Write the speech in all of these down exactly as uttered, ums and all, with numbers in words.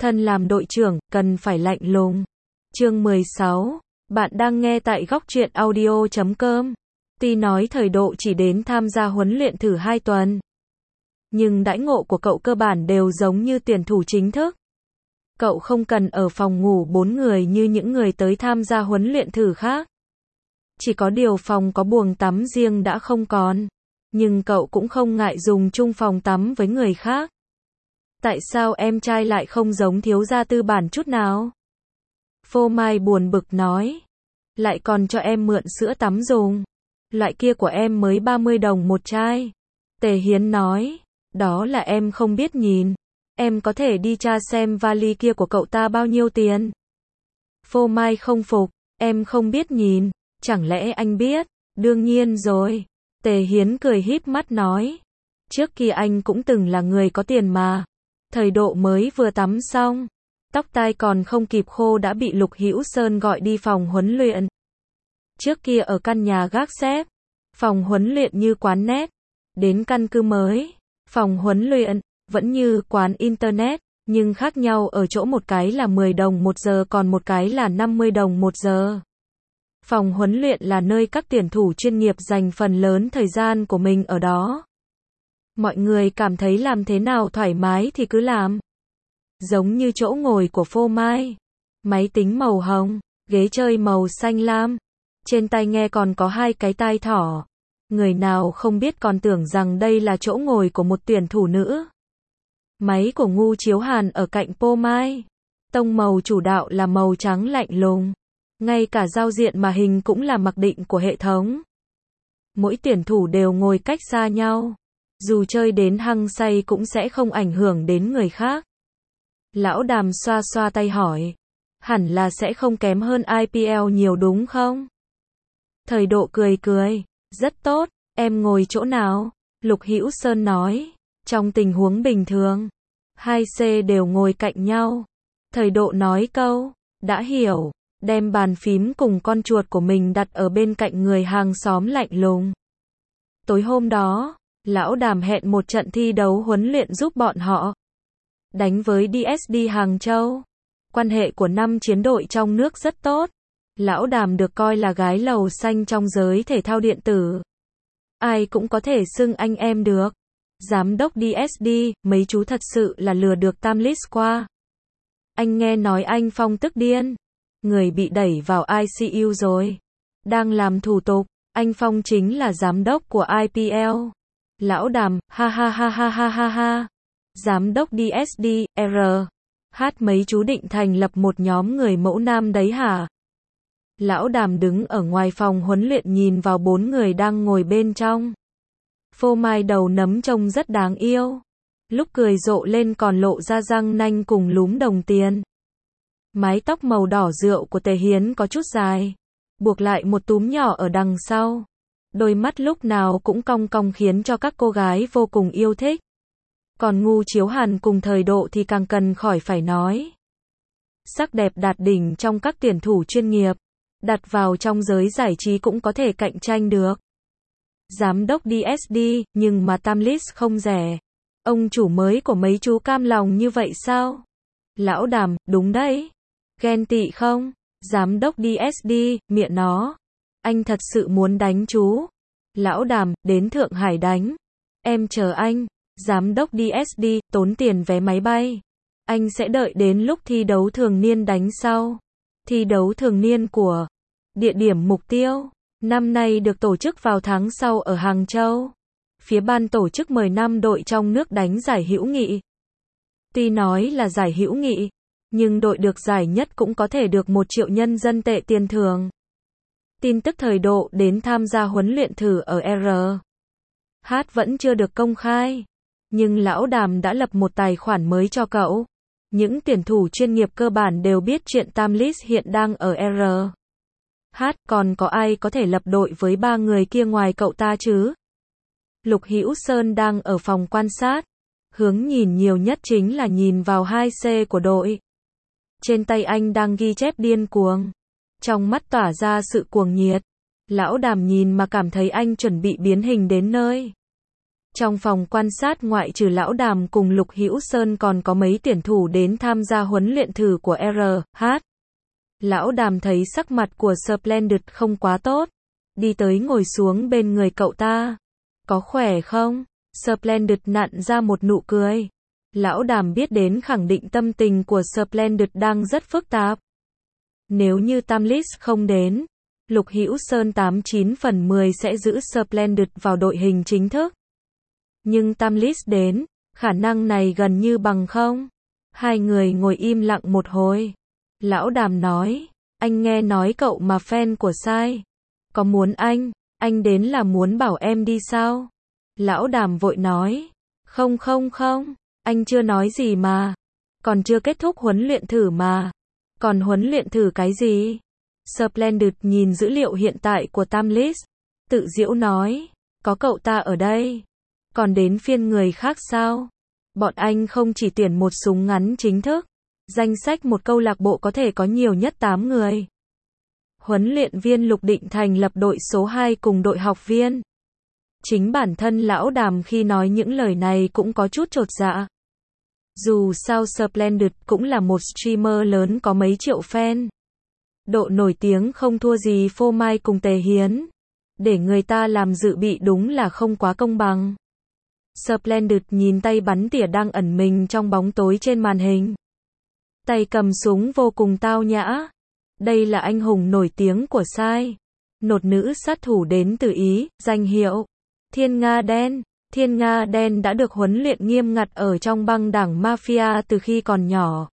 Thân làm đội trưởng, cần phải lạnh lùng. Chương mười sáu. Bạn đang nghe tại góc truyện audio chấm com. Tuy nói thời độ chỉ đến tham gia huấn luyện thử hai tuần, nhưng đãi ngộ của cậu cơ bản đều giống như tuyển thủ chính thức. Cậu không cần ở phòng ngủ bốn người như những người tới tham gia huấn luyện thử khác. Chỉ có điều phòng có buồng tắm riêng đã không còn. Nhưng cậu cũng không ngại dùng chung phòng tắm với người khác. Tại sao em trai lại không giống thiếu gia tư bản chút nào? Phô Mai buồn bực nói. Lại còn cho em mượn sữa tắm dùng. Loại kia của em mới ba mươi đồng một chai. Tề Hiến nói. Đó là em không biết nhìn. Em có thể đi tra xem vali kia của cậu ta bao nhiêu tiền. Phô Mai không phục. Em không biết nhìn. Chẳng lẽ anh biết? Đương nhiên rồi. Tề Hiến cười híp mắt nói. Trước kia anh cũng từng là người có tiền mà. Thời độ mới vừa tắm xong, tóc tai còn không kịp khô đã bị Lục Hữu Sơn gọi đi phòng huấn luyện. Trước kia ở căn nhà gác xếp, phòng huấn luyện như quán net. Đến căn cứ mới, phòng huấn luyện vẫn như quán internet, nhưng khác nhau ở chỗ một cái là mười đồng một giờ còn một cái là năm mươi đồng một giờ. Phòng huấn luyện là nơi các tuyển thủ chuyên nghiệp dành phần lớn thời gian của mình ở đó. Mọi người cảm thấy làm thế nào thoải mái thì cứ làm. Giống như chỗ ngồi của Phô Mai. Máy tính màu hồng, ghế chơi màu xanh lam. Trên tai nghe còn có hai cái tai thỏ. Người nào không biết còn tưởng rằng đây là chỗ ngồi của một tuyển thủ nữ. Máy của Ngu Chiếu Hàn ở cạnh Phô Mai. Tông màu chủ đạo là màu trắng lạnh lùng. Ngay cả giao diện màn hình cũng là mặc định của hệ thống. Mỗi tuyển thủ đều ngồi cách xa nhau. Dù chơi đến hăng say cũng sẽ không ảnh hưởng đến người khác. Lão Đàm xoa xoa tay hỏi. Hẳn là sẽ không kém hơn i pê lờ nhiều đúng không? Thời độ cười cười. Rất tốt, em ngồi chỗ nào? Lục Hữu Sơn nói. Trong tình huống bình thường, hai xê đều ngồi cạnh nhau. Thời độ nói câu. Đã hiểu. Đem bàn phím cùng con chuột của mình đặt ở bên cạnh người hàng xóm lạnh lùng. Tối hôm đó, Lão Đàm hẹn một trận thi đấu huấn luyện giúp bọn họ đánh với đê ét đê Hàng Châu. Quan hệ của năm chiến đội trong nước rất tốt. Lão Đàm được coi là gái lầu xanh trong giới thể thao điện tử. Ai cũng có thể xưng anh em được. Giám đốc đê ét đê, mấy chú thật sự là lừa được Tam List qua. Anh nghe nói anh Phong tức điên. Người bị đẩy vào i xê u rồi. Đang làm thủ tục. Anh Phong chính là giám đốc của i pê lờ. Lão Đàm, ha ha ha ha ha ha ha. Giám đốc đê ét đê, R. Hát mấy chú định thành lập một nhóm người mẫu nam đấy hả? Lão Đàm đứng ở ngoài phòng huấn luyện nhìn vào bốn người đang ngồi bên trong. Phô Mai đầu nấm trông rất đáng yêu. Lúc cười rộ lên còn lộ ra răng nanh cùng lúm đồng tiền. Mái tóc màu đỏ rượu của Tề Hiến có chút dài. Buộc lại một túm nhỏ ở đằng sau. Đôi mắt lúc nào cũng cong cong khiến cho các cô gái vô cùng yêu thích. Còn Ngu Chiếu Hàn cùng Thời độ thì càng cần khỏi phải nói. Sắc đẹp đạt đỉnh trong các tuyển thủ chuyên nghiệp. Đặt vào trong giới giải trí cũng có thể cạnh tranh được. Giám đốc đê ét đê, nhưng mà Tam List không rẻ. Ông chủ mới của mấy chú cam lòng như vậy sao? Lão Đàm, đúng đấy. Ghen tị không? Giám đốc đê ét đê, miệng nó. Anh thật sự muốn đánh chú. Lão Đàm, đến Thượng Hải đánh. Em chờ anh. Giám đốc đê ét đê, tốn tiền vé máy bay. Anh sẽ đợi đến lúc thi đấu thường niên đánh sau. Thi đấu thường niên của địa điểm mục tiêu. Năm nay được tổ chức vào tháng sau ở Hàng Châu. Phía ban tổ chức mời năm đội trong nước đánh giải hữu nghị. Tuy nói là giải hữu nghị, nhưng đội được giải nhất cũng có thể được một triệu nhân dân tệ tiền thưởng. Tin tức Thời độ đến tham gia huấn luyện thử ở R. Hát vẫn chưa được công khai. Nhưng Lão Đàm đã lập một tài khoản mới cho cậu. Những tuyển thủ chuyên nghiệp cơ bản đều biết chuyện Tam List hiện đang ở R. Hát, còn có ai có thể lập đội với ba người kia ngoài cậu ta chứ? Lục Hữu Sơn đang ở phòng quan sát. Hướng nhìn nhiều nhất chính là nhìn vào hai xê của đội. Trên tay anh đang ghi chép điên cuồng. Trong mắt tỏa ra sự cuồng nhiệt. Lão Đàm nhìn mà cảm thấy anh chuẩn bị biến hình đến nơi. Trong phòng quan sát ngoại trừ Lão Đàm cùng Lục Hữu Sơn còn có mấy tuyển thủ đến tham gia huấn luyện thử của R H. Lão Đàm thấy sắc mặt của Splendid không quá tốt, đi tới ngồi xuống bên người cậu ta. Có khỏe không? Splendid nặn ra một nụ cười. Lão Đàm biết đến khẳng định tâm tình của Splendid đang rất phức tạp. Nếu như Tamlis không đến, Lục Hữu Sơn tám chín phần mười sẽ giữ Splendid vào đội hình chính thức. Nhưng Tamlis đến, khả năng này gần như bằng không. Hai người ngồi im lặng một hồi. Lão Đàm nói, anh nghe nói cậu mà fan của Sai. Có muốn anh, anh đến là muốn bảo em đi sao? Lão Đàm vội nói, không không không, anh chưa nói gì mà. Còn chưa kết thúc huấn luyện thử mà. Còn huấn luyện thử cái gì? Splendid nhìn dữ liệu hiện tại của Tamlis, tự giễu nói, có cậu ta ở đây. Còn đến phiên người khác sao? Bọn anh không chỉ tuyển một súng ngắn chính thức. Danh sách một câu lạc bộ có thể có nhiều nhất tám người. Huấn luyện viên Lục định thành lập đội số hai cùng đội học viên. Chính bản thân Lão Đàm khi nói những lời này cũng có chút chột dạ. Dù sao Splendid cũng là một streamer lớn có mấy triệu fan. Độ nổi tiếng không thua gì Phô Mai cùng Tề Hiến. Để người ta làm dự bị đúng là không quá công bằng. Splendid nhìn tay bắn tỉa đang ẩn mình trong bóng tối trên màn hình. Tay cầm súng vô cùng tao nhã. Đây là anh hùng nổi tiếng của Sai. Một nữ sát thủ đến từ Ý, danh hiệu Thiên Nga Đen. Thiên Nga Đen đã được huấn luyện nghiêm ngặt ở trong băng đảng Mafia từ khi còn nhỏ.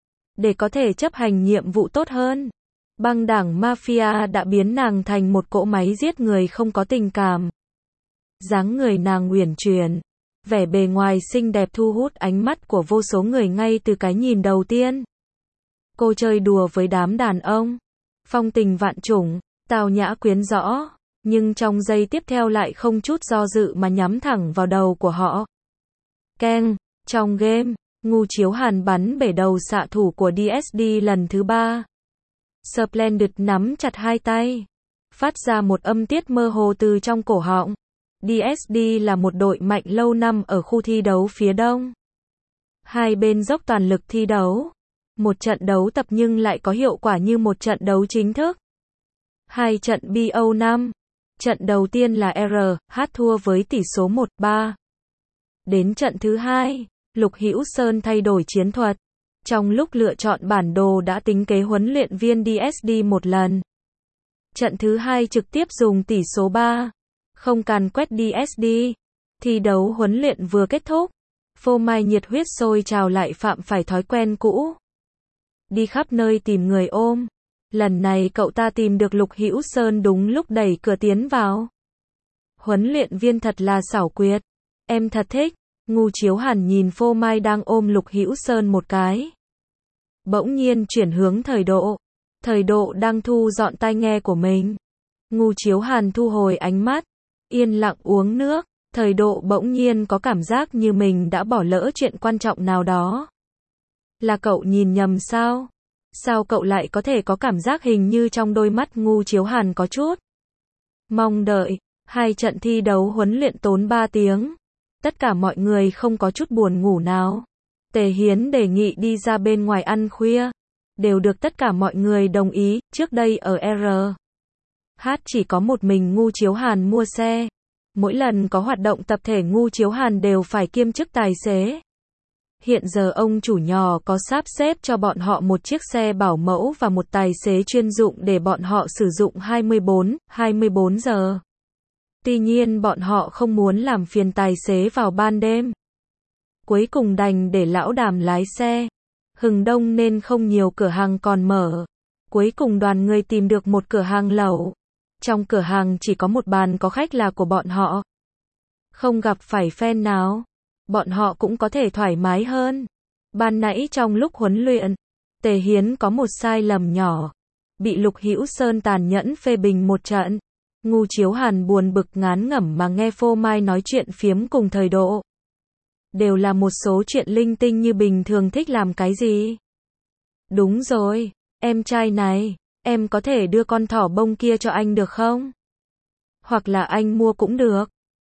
Để có thể chấp hành nhiệm vụ tốt hơn, băng đảng Mafia đã biến nàng thành một cỗ máy giết người không có tình cảm. Dáng người nàng uyển chuyển, vẻ bề ngoài xinh đẹp thu hút ánh mắt của vô số người ngay từ cái nhìn đầu tiên. Cô chơi đùa với đám đàn ông, phong tình vạn chủng, tào nhã quyến rõ, nhưng trong giây tiếp theo lại không chút do dự mà nhắm thẳng vào đầu của họ. Keng, trong game, Ngu Chiếu Hàn bắn bể đầu xạ thủ của đê ét đê lần thứ ba. Splendid nắm chặt hai tay, phát ra một âm tiết mơ hồ từ trong cổ họng. đê ét đê là một đội mạnh lâu năm ở khu thi đấu phía đông. Hai bên dốc toàn lực thi đấu. Một trận đấu tập nhưng lại có hiệu quả như một trận đấu chính thức. Hai trận B O năm. Trận đầu tiên là R H thua với tỷ số một ba. Đến trận thứ hai, Lục Hữu Sơn thay đổi chiến thuật. Trong lúc lựa chọn bản đồ đã tính kế huấn luyện viên đê ét đê một lần. Trận thứ hai trực tiếp dùng tỷ số ba. Không càn quét đê ét đê. Thi đấu huấn luyện vừa kết thúc. Phô Mai nhiệt huyết sôi trào lại phạm phải thói quen cũ. Đi khắp nơi tìm người ôm. Lần này cậu ta tìm được Lục Hữu Sơn đúng lúc đẩy cửa tiến vào. Huấn luyện viên thật là xảo quyệt. Em thật thích. Ngu Chiếu Hàn nhìn Phô Mai đang ôm Lục Hữu Sơn một cái. Bỗng nhiên chuyển hướng Thời Độ. Thời Độ đang thu dọn tai nghe của mình. Ngu Chiếu Hàn thu hồi ánh mắt, yên lặng uống nước. Thời Độ bỗng nhiên có cảm giác như mình đã bỏ lỡ chuyện quan trọng nào đó. Là cậu nhìn nhầm sao? Sao cậu lại có thể có cảm giác hình như trong đôi mắt Ngu Chiếu Hàn có chút mong đợi? Hai trận thi đấu huấn luyện tốn ba tiếng. Tất cả mọi người không có chút buồn ngủ nào. Tề Hiến đề nghị đi ra bên ngoài ăn khuya. Đều được tất cả mọi người đồng ý. Trước đây ở R H chỉ có một mình Ngu Chiếu Hàn mua xe. Mỗi lần có hoạt động tập thể Ngu Chiếu Hàn đều phải kiêm chức tài xế. Hiện giờ ông chủ nhỏ có sắp xếp cho bọn họ một chiếc xe bảo mẫu và một tài xế chuyên dụng để bọn họ sử dụng hai mươi bốn, hai mươi bốn giờ. Tuy nhiên bọn họ không muốn làm phiền tài xế vào ban đêm. Cuối cùng đành để Lão Đàm lái xe. Hừng đông nên không nhiều cửa hàng còn mở. Cuối cùng đoàn người tìm được một cửa hàng lẩu. Trong cửa hàng chỉ có một bàn có khách là của bọn họ. Không gặp phải fan nào. Bọn họ cũng có thể thoải mái hơn. Ban nãy trong lúc huấn luyện, Tề Hiến có một sai lầm nhỏ. Bị Lục Hữu Sơn tàn nhẫn phê bình một trận. Ngu Chiếu Hàn buồn bực ngán ngẩm mà nghe Phô Mai nói chuyện phiếm cùng Thời Độ. Đều là một số chuyện linh tinh như bình thường thích làm cái gì. Đúng rồi, em trai này, em có thể đưa con thỏ bông kia cho anh được không? Hoặc là anh mua cũng được.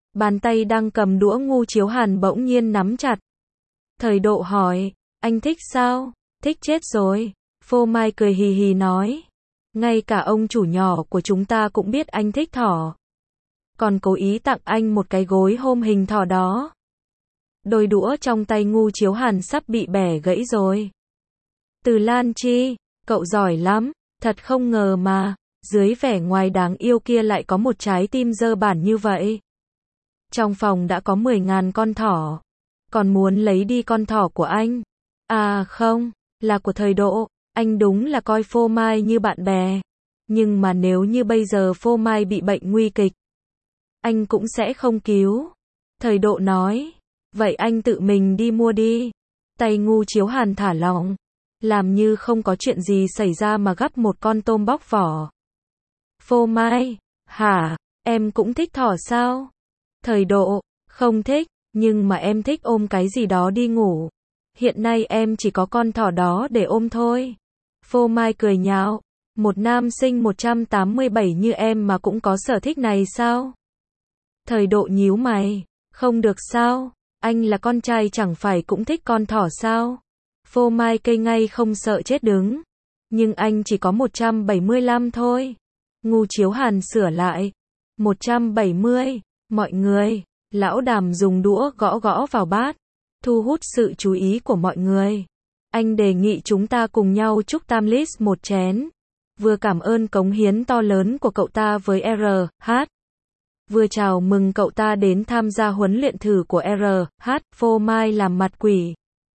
Bàn tay đang cầm đũa Ngu Chiếu Hàn bỗng nhiên nắm chặt. Thời Độ hỏi, anh thích sao? Thích chết rồi. Phô Mai cười hì hì nói. Ngay cả ông chủ nhỏ của chúng ta cũng biết anh thích thỏ. Còn cố ý tặng anh một cái gối hôm hình thỏ đó. Đôi đũa trong tay Ngu Chiếu Hàn sắp bị bẻ gãy rồi. Từ Lan Chi, cậu giỏi lắm, thật không ngờ mà, dưới vẻ ngoài đáng yêu kia lại có một trái tim dơ bản như vậy. Trong phòng đã có mười ngàn con thỏ, còn muốn lấy đi con thỏ của anh. À không, là của Thời Độ, anh đúng là coi Phô Mai như bạn bè. Nhưng mà nếu như bây giờ Phô Mai bị bệnh nguy kịch, anh cũng sẽ không cứu. Thời Độ nói, vậy anh tự mình đi mua đi. Tay Ngu Chiếu Hàn thả lỏng, làm như không có chuyện gì xảy ra mà gắp một con tôm bóc vỏ. Phô Mai, hả, em cũng thích thỏ sao? Thời Độ, không thích, nhưng mà em thích ôm cái gì đó đi ngủ. Hiện nay em chỉ có con thỏ đó để ôm thôi. Phô Mai cười nhạo, một nam sinh một trăm tám mươi bảy như em mà cũng có sở thích này sao? Thời Độ nhíu mày, không được sao, anh là con trai chẳng phải cũng thích con thỏ sao? Phô Mai cây ngay không sợ chết đứng. Nhưng anh chỉ có một trăm bảy mươi lăm thôi. Ngu Chiếu Hàn sửa lại. một trăm bảy mươi, mọi người. Lão Đàm dùng đũa gõ gõ vào bát, thu hút sự chú ý của mọi người. Anh đề nghị chúng ta cùng nhau chúc Tamlis một chén. Vừa cảm ơn cống hiến to lớn của cậu ta với R H. Vừa chào mừng cậu ta đến tham gia huấn luyện thử của R H. Phô Mai làm mặt quỷ.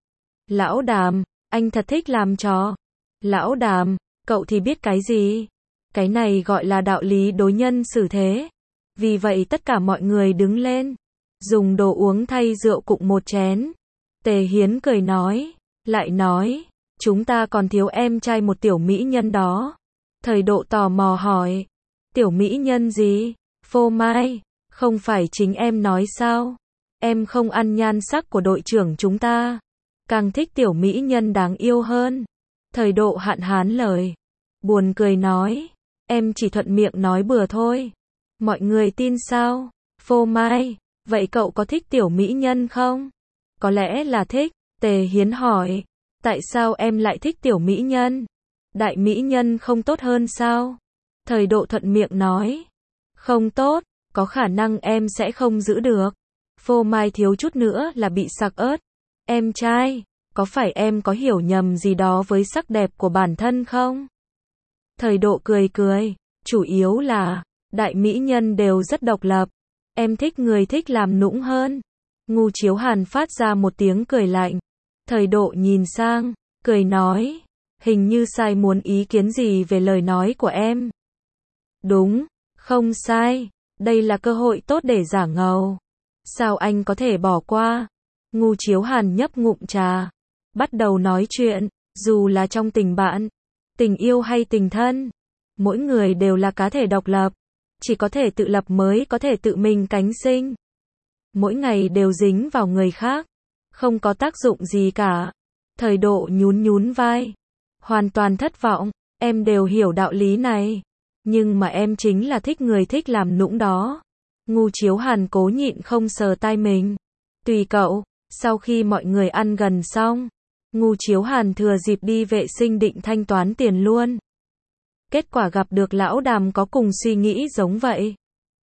Lão Đàm, anh thật thích làm trò. Lão Đàm, cậu thì biết cái gì? Cái này gọi là đạo lý đối nhân xử thế. Vì vậy tất cả mọi người đứng lên, dùng đồ uống thay rượu cùng một chén. Tề Hiến cười nói, lại nói, chúng ta còn thiếu em trai một tiểu mỹ nhân đó. Thời Độ tò mò hỏi, tiểu mỹ nhân gì? Phô Mai, không phải chính em nói sao? Em không ăn nhan sắc của đội trưởng chúng ta, càng thích tiểu mỹ nhân đáng yêu hơn. Thời Độ hạn hán lời, buồn cười nói, em chỉ thuận miệng nói bừa thôi. Mọi người tin sao? Phô Mai, vậy cậu có thích tiểu mỹ nhân không? Có lẽ là thích. Tề Hiến hỏi, tại sao em lại thích tiểu mỹ nhân? Đại mỹ nhân không tốt hơn sao? Thời Độ thuận miệng nói, không tốt, có khả năng em sẽ không giữ được. Phô Mai thiếu chút nữa là bị sặc ớt. Em trai, có phải em có hiểu nhầm gì đó với sắc đẹp của bản thân không? Thời Độ cười cười, chủ yếu là, đại mỹ nhân đều rất độc lập. Em thích người thích làm nũng hơn. Ngu Chiếu Hàn phát ra một tiếng cười lạnh. Thời Độ nhìn sang, cười nói, hình như sai muốn ý kiến gì về lời nói của em. Đúng, không sai, đây là cơ hội tốt để giả ngầu. Sao anh có thể bỏ qua? Ngu Chiếu Hàn nhấp ngụm trà, bắt đầu nói chuyện, dù là trong tình bạn, tình yêu hay tình thân, mỗi người đều là cá thể độc lập, chỉ có thể tự lập mới có thể tự mình cánh sinh. Mỗi ngày đều dính vào người khác, không có tác dụng gì cả. Thời Độ nhún nhún vai, hoàn toàn thất vọng, em đều hiểu đạo lý này, nhưng mà em chính là thích người thích làm nũng đó. Ngu Chiếu Hàn cố nhịn không sờ tai mình. Tùy cậu. Sau khi mọi người ăn gần xong, Ngu Chiếu Hàn thừa dịp đi vệ sinh định thanh toán tiền luôn. Kết quả gặp được Lão Đàm có cùng suy nghĩ giống vậy.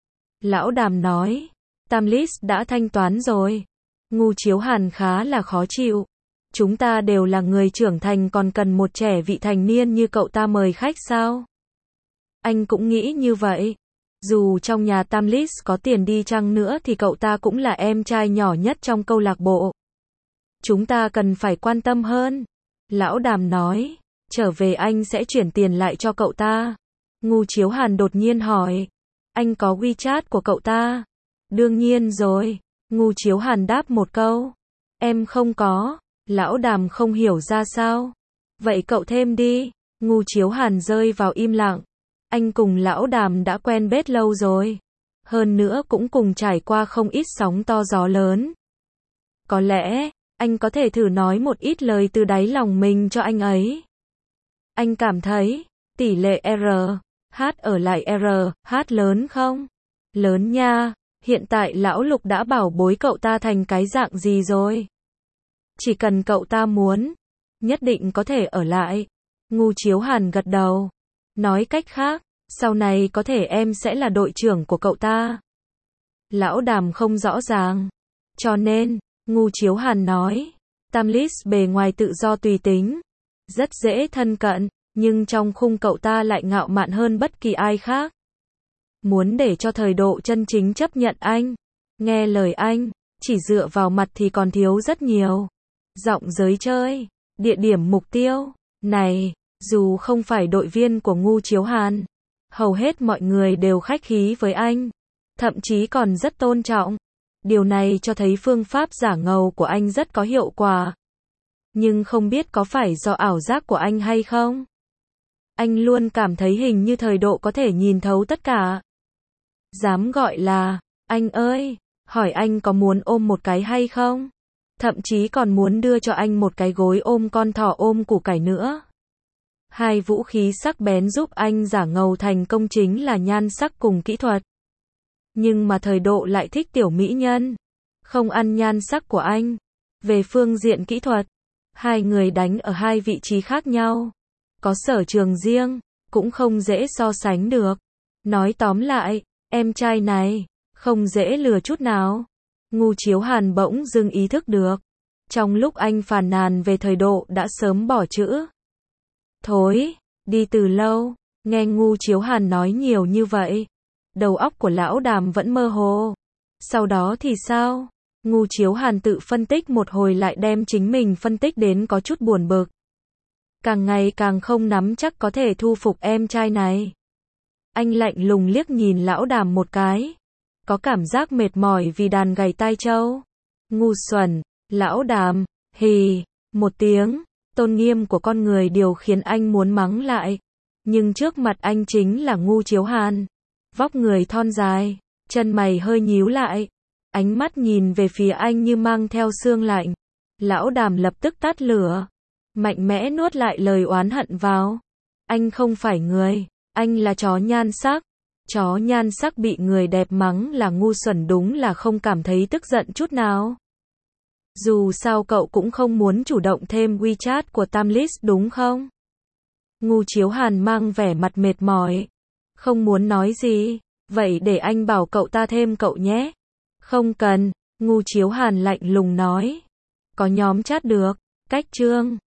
Lão Đàm nói, Tamlis đã thanh toán rồi. Ngu Chiếu Hàn khá là khó chịu. Chúng ta đều là người trưởng thành còn cần một trẻ vị thành niên như cậu ta mời khách sao? Anh cũng nghĩ như vậy. Dù trong nhà Tamlis có tiền đi chăng nữa thì cậu ta cũng là em trai nhỏ nhất trong câu lạc bộ. Chúng ta cần phải quan tâm hơn. Lão Đàm nói, trở về anh sẽ chuyển tiền lại cho cậu ta. Ngu Chiếu Hàn đột nhiên hỏi, anh có WeChat của cậu ta? Đương nhiên rồi. Ngu Chiếu Hàn đáp một câu, em không có. Lão Đàm không hiểu ra sao. Vậy cậu thêm đi. Ngu Chiếu Hàn rơi vào im lặng. Anh cùng Lão Đàm đã quen biết lâu rồi. Hơn nữa cũng cùng trải qua không ít sóng to gió lớn. Có lẽ, anh có thể thử nói một ít lời từ đáy lòng mình cho anh ấy. Anh cảm thấy, tỷ lệ R H ở lại R H lớn không? Lớn nha. Hiện tại lão Lục đã bảo bối cậu ta thành cái dạng gì rồi? Chỉ cần cậu ta muốn, nhất định có thể ở lại. Ngu Chiếu Hàn gật đầu. Nói cách khác, sau này có thể em sẽ là đội trưởng của cậu ta. Lão Đàm không rõ ràng. Cho nên, Ngu Chiếu Hàn nói, Tamlis bề ngoài tự do tùy tính, rất dễ thân cận, nhưng trong khung cậu ta lại ngạo mạn hơn bất kỳ ai khác. Muốn để cho thời độ chân chính chấp nhận anh, nghe lời anh, chỉ dựa vào mặt thì còn thiếu rất nhiều. Giọng giới chơi, địa điểm mục tiêu, này, dù không phải đội viên của Ngu Chiếu Hàn, hầu hết mọi người đều khách khí với anh, thậm chí còn rất tôn trọng. Điều này cho thấy phương pháp giả ngầu của anh rất có hiệu quả. Nhưng không biết có phải do ảo giác của anh hay không? Anh luôn cảm thấy hình như thời độ có thể nhìn thấu tất cả. Dám gọi là, anh ơi, hỏi anh có muốn ôm một cái hay không? Thậm chí còn muốn đưa cho anh một cái gối ôm con thỏ ôm củ cải nữa. Hai vũ khí sắc bén giúp anh giả ngầu thành công chính là nhan sắc cùng kỹ thuật. Nhưng mà thời độ lại thích tiểu mỹ nhân, không ăn nhan sắc của anh. Về phương diện kỹ thuật, hai người đánh ở hai vị trí khác nhau, có sở trường riêng, cũng không dễ so sánh được. Nói tóm lại, em trai này, không dễ lừa chút nào. Ngu Chiếu Hàn bỗng dưng ý thức được. Trong lúc anh phàn nàn về thời độ đã sớm bỏ chữ thối, đi từ lâu. Nghe Ngu Chiếu Hàn nói nhiều như vậy, đầu óc của lão Đàm vẫn mơ hồ. Sau đó thì sao? Ngu Chiếu Hàn tự phân tích một hồi lại đem chính mình phân tích đến có chút buồn bực. Càng ngày càng không nắm chắc có thể thu phục em trai này. Anh lạnh lùng liếc nhìn lão Đàm một cái. Có cảm giác mệt mỏi vì đàn gầy tai trâu. Ngu xuẩn, lão Đàm, hì, một tiếng, tôn nghiêm của con người điều khiến anh muốn mắng lại. Nhưng trước mặt anh chính là Ngu Chiếu Hàn. Vóc người thon dài, chân mày hơi nhíu lại. Ánh mắt nhìn về phía anh như mang theo sương lạnh. Lão Đàm lập tức tắt lửa. Mạnh mẽ nuốt lại lời oán hận vào. Anh không phải người, anh là chó nhan sắc. Chó nhan sắc bị người đẹp mắng là ngu xuẩn đúng là không cảm thấy tức giận chút nào. Dù sao cậu cũng không muốn chủ động thêm WeChat của Tamlis đúng không? Ngu Chiếu Hàn mang vẻ mặt mệt mỏi. Không muốn nói gì, vậy để anh bảo cậu ta thêm cậu nhé. Không cần, Ngu Chiếu Hàn lạnh lùng nói. Có nhóm chat được, cách chương.